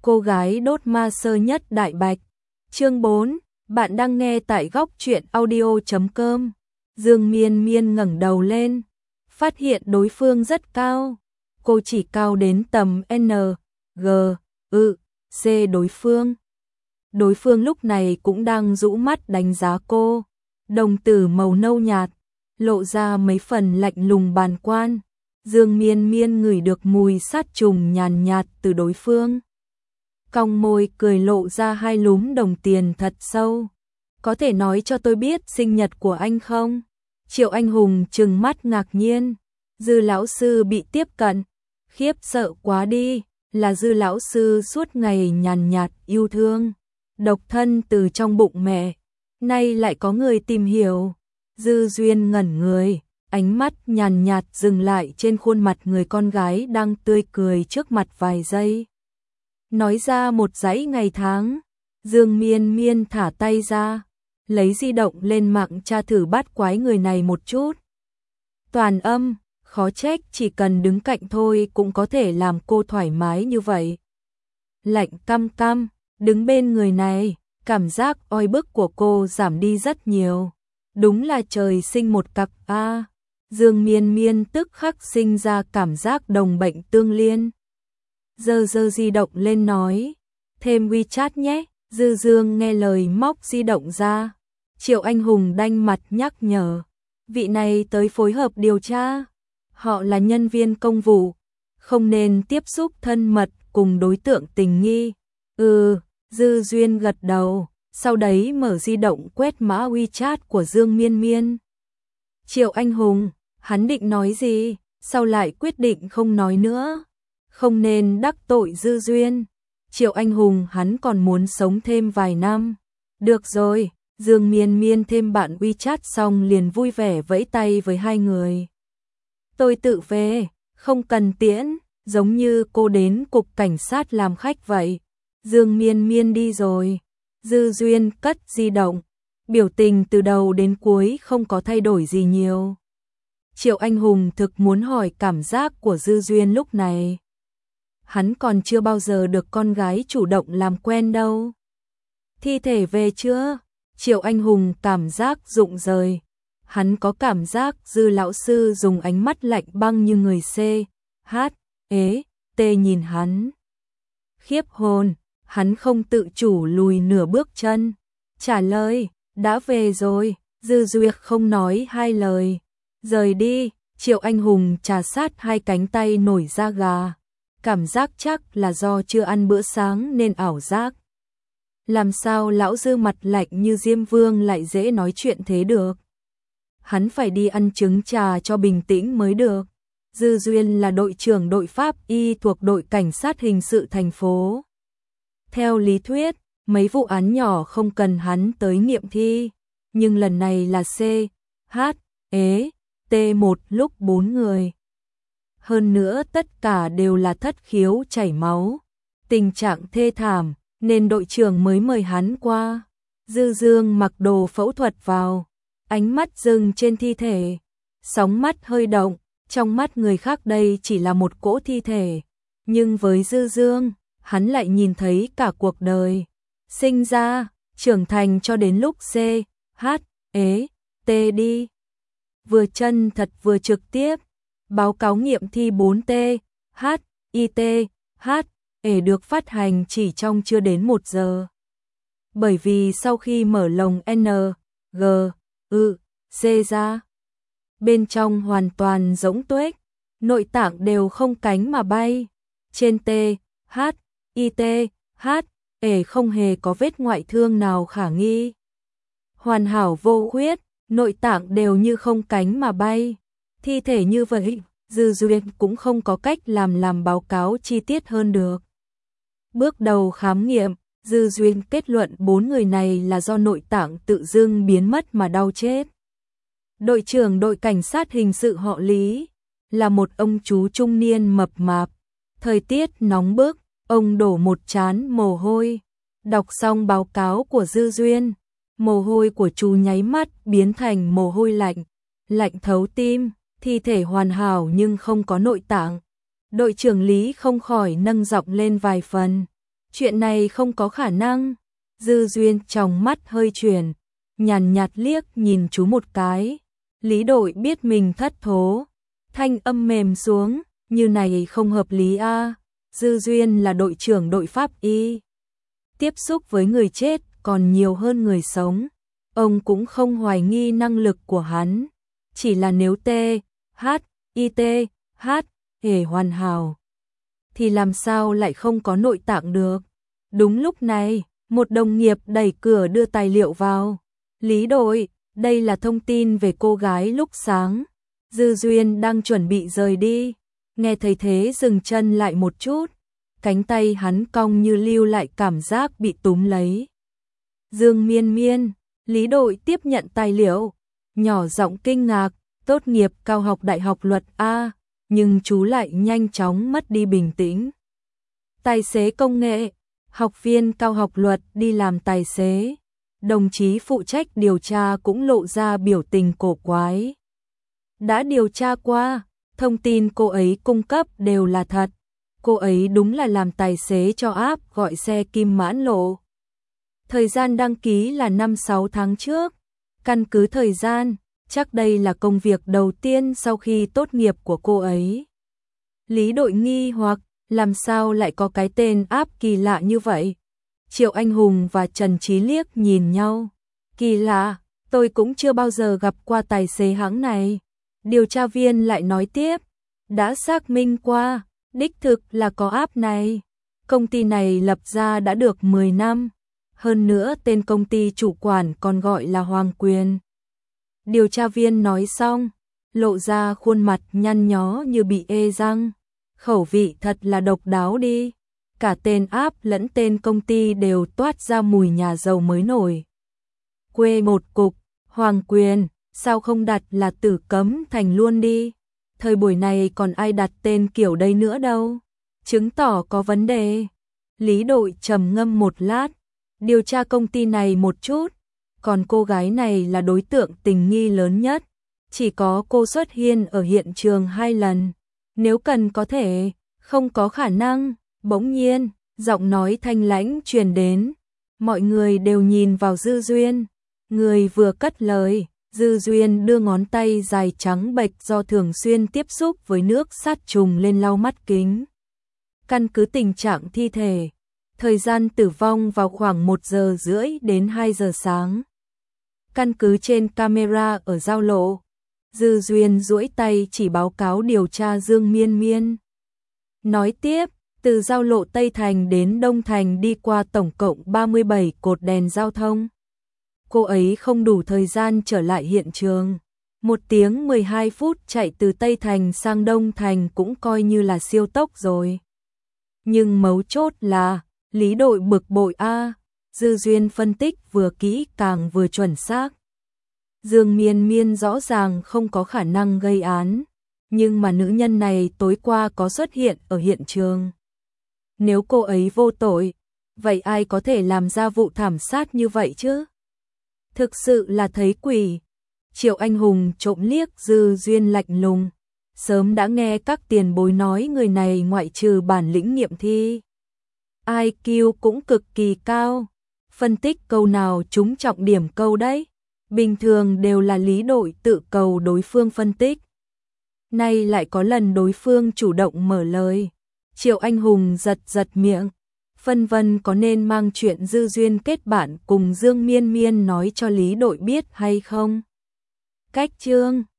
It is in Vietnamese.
cô gái đốt ma sơ nhất đại bạch. Chương 4, bạn đang nghe tại góc truyện audio.com. Dương Miên Miên ngẩng đầu lên, phát hiện đối phương rất cao. Cô chỉ cao đến tầm N, G, C đối phương. Đối phương lúc này cũng đang rũ mắt đánh giá cô, đồng tử màu nâu nhạt, lộ ra mấy phần lạnh lùng bàng quan. Dương Miên Miên ngửi được mùi sát trùng nhàn nhạt từ đối phương. Cong môi cười lộ ra hai lúm đồng tiền thật sâu. Có thể nói cho tôi biết sinh nhật của anh không? Triệu Anh Hùng trừng mắt ngạc nhiên. Dư lão sư bị tiếp cận. Khiếp sợ quá đi, là Dư lão sư suốt ngày nhàn nhạt yêu thương. Độc thân từ trong bụng mẹ. Nay lại có người tìm hiểu. Dư Duyên ngẩn người, ánh mắt nhàn nhạt dừng lại trên khuôn mặt người con gái đang tươi cười trước mặt vài giây. Nói ra một dãy ngày tháng. Dương Miên Miên thả tay ra, lấy di động lên mạng tra thử bắt quái người này một chút. Toàn âm, khó trách chỉ cần đứng cạnh thôi cũng có thể làm cô thoải mái như vậy. Lạnh căm căm, đứng bên người này, cảm giác oi bức của cô giảm đi rất nhiều. Đúng là trời sinh một cặp a. Dương Miên Miên tức khắc sinh ra cảm giác đồng bệnh tương liên. Giơ di động lên nói, thêm WeChat nhé. Dư Dương nghe lời móc di động ra. Triệu Anh Hùng đanh mặt nhắc nhở, vị này tới phối hợp điều tra. Họ là nhân viên công vụ, không nên tiếp xúc thân mật cùng đối tượng tình nghi. Dư Duyên gật đầu, sau đấy mở di động quét mã WeChat của Dương Miên Miên. Triệu Anh Hùng, hắn định nói gì, sau lại quyết định không nói nữa. Không nên đắc tội Dư Duyên. Triệu Anh Hùng hắn còn muốn sống thêm vài năm. Được rồi, Dương Miên Miên thêm bạn WeChat xong liền vui vẻ vẫy tay với hai người. Tôi tự về, không cần tiễn, giống như cô đến cục cảnh sát làm khách vậy. Dương Miên Miên đi rồi. Dư Duyên cất di động, biểu tình từ đầu đến cuối không có thay đổi gì nhiều. Triệu Anh Hùng thực muốn hỏi cảm giác của Dư Duyên lúc này. Hắn còn chưa bao giờ được con gái chủ động làm quen đâu. Thi thể về chưa? Triệu Anh Hùng cảm giác rụng rời. Hắn có cảm giác Dư lão sư dùng ánh mắt lạnh băng như người T nhìn hắn. Khiếp hồn, hắn không tự chủ lùi nửa bước chân. Trả lời, đã về rồi. Dư Duyệt không nói hai lời. Rời đi. Triệu Anh Hùng trà sát hai cánh tay nổi da gà. Cảm giác chắc là do chưa ăn bữa sáng nên ảo giác. Làm sao lão Dư mặt lạnh như Diêm Vương lại dễ nói chuyện thế được? Hắn phải đi ăn trứng trà cho bình tĩnh mới được. Dư Duyên là đội trưởng đội pháp y thuộc đội cảnh sát hình sự thành phố. Theo lý thuyết, mấy vụ án nhỏ không cần hắn tới nghiệm thi, nhưng lần này là T1 lúc 4 người. Hơn nữa tất cả đều là thất khiếu chảy máu, tình trạng thê thảm, nên đội trưởng mới mời hắn qua. Dư Dương mặc đồ phẫu thuật vào, ánh mắt dừng trên thi thể, sóng mắt hơi động, trong mắt người khác đây chỉ là một cỗ thi thể, nhưng với Dư Dương, hắn lại nhìn thấy cả cuộc đời, sinh ra, trưởng thành cho đến lúc đi. Vừa chân thật vừa trực tiếp. Báo cáo nghiệm thi 4T, được phát hành chỉ trong chưa đến 1 giờ. Bởi vì sau khi mở lồng N, G, C ra, bên trong hoàn toàn rỗng tuếch, nội tạng đều không cánh mà bay. Trên không hề có vết ngoại thương nào khả nghi. Hoàn hảo vô khuyết, nội tạng đều như không cánh mà bay. Thi thể như vậy, Dư Duyên cũng không có cách làm báo cáo chi tiết hơn được. Bước đầu khám nghiệm, Dư Duyên kết luận 4 người này là do nội tạng tự dưng biến mất mà đau chết. Đội trưởng đội cảnh sát hình sự họ Lý, là một ông chú trung niên mập mạp. Thời tiết nóng bức, ông đổ một trán mồ hôi. Đọc xong báo cáo của Dư Duyên, mồ hôi của chú nháy mắt biến thành mồ hôi lạnh, lạnh thấu tim. Thi thể hoàn hảo nhưng không có nội tạng. Đội trưởng Lý không khỏi nâng giọng lên vài phần. Chuyện này không có khả năng. Dư Duyên trong mắt hơi chuyển, nhàn nhạt liếc nhìn chú một cái. Lý Đội biết mình thất thố, thanh âm mềm xuống, như này không hợp lý a. Dư Duyên là đội trưởng đội pháp y, tiếp xúc với người chết còn nhiều hơn người sống. Ông cũng không hoài nghi năng lực của hắn, chỉ là nếu THITH hề hoàn hảo thì làm sao lại không có nội tạng được. Đúng lúc này, một đồng nghiệp đẩy cửa đưa tài liệu vào. Lý Đội, đây là thông tin về cô gái lúc sáng. Dư Duyên đang chuẩn bị rời đi, nghe thấy thế dừng chân lại một chút, cánh tay hắn cong như lưu lại cảm giác bị túm lấy. Dương Miên Miên, Lý Đội tiếp nhận tài liệu, nhỏ giọng kinh ngạc, tốt nghiệp cao học đại học luật A, nhưng chú lại nhanh chóng mất đi bình tĩnh. Tài xế công nghệ, học viên cao học luật đi làm tài xế. Đồng chí phụ trách điều tra cũng lộ ra biểu tình cổ quái. Đã điều tra qua, thông tin cô ấy cung cấp đều là thật. Cô ấy đúng là làm tài xế cho app gọi xe Kim Mãn Lộ. Thời gian đăng ký là 5-6 tháng trước. Căn cứ thời gian, chắc đây là công việc đầu tiên sau khi tốt nghiệp của cô ấy. Lý Đội nghi hoặc, làm sao lại có cái tên app kỳ lạ như vậy? Triệu Anh Hùng và Trần Chí liếc nhìn nhau. Kỳ lạ, tôi cũng chưa bao giờ gặp qua tài xế hãng này. Điều tra viên lại nói tiếp, đã xác minh qua, đích thực là có app này. Công ty này lập ra đã được 10 năm. Hơn nữa tên công ty chủ quản còn gọi là Hoàng Quyền. Điều tra viên nói xong, lộ ra khuôn mặt nhăn nhó như bị ê răng. Khẩu vị thật là độc đáo đi. Cả tên app lẫn tên công ty đều toát ra mùi nhà giàu mới nổi. Quê một cục, Hoàng Quyền, sao không đặt là Tử Cấm Thành luôn đi. Thời buổi này còn ai đặt tên kiểu đây nữa đâu. Chứng tỏ có vấn đề. Lý Đội trầm ngâm một lát, điều tra công ty này một chút. Còn cô gái này là đối tượng tình nghi lớn nhất. Chỉ có cô xuất hiện ở hiện trường 2 lần. Nếu cần có thể, không có khả năng. Bỗng nhiên, giọng nói thanh lãnh truyền đến. Mọi người đều nhìn vào Dư Duyên. Người vừa cất lời, Dư Duyên đưa ngón tay dài trắng bệch do thường xuyên tiếp xúc với nước sát trùng lên lau mắt kính. Căn cứ tình trạng thi thể, thời gian tử vong vào khoảng 1 giờ rưỡi đến 2 giờ sáng. Căn cứ trên camera ở giao lộ, Dư Duyên duỗi tay chỉ báo cáo điều tra Dương Miên Miên. Nói tiếp, từ giao lộ Tây Thành đến Đông Thành đi qua tổng cộng 37 cột đèn giao thông. Cô ấy không đủ thời gian trở lại hiện trường. 1 tiếng 12 phút chạy từ Tây Thành sang Đông Thành cũng coi như là siêu tốc rồi. Nhưng mấu chốt là, Lý Đội bực bội a. Dư Duyên phân tích vừa kỹ càng vừa chuẩn xác. Dương Miên Miên rõ ràng không có khả năng gây án, nhưng mà nữ nhân này tối qua có xuất hiện ở hiện trường. Nếu cô ấy vô tội, vậy ai có thể làm ra vụ thảm sát như vậy chứ? Thực sự là thấy quỷ. Triệu Anh Hùng trộm liếc Dư Duyên lạnh lùng. Sớm đã nghe các tiền bối nói người này ngoại trừ bản lĩnh nghiệm thi, IQ cũng cực kỳ cao. Phân tích câu nào trúng trọng điểm câu đấy. Bình thường đều là Lý Đội tự cầu đối phương phân tích. Nay lại có lần đối phương chủ động mở lời. Triệu Anh Hùng giật miệng. Phân vân có nên mang chuyện Dư Duyên kết bạn cùng Dương Miên Miên nói cho Lý Đội biết hay không? Cách chương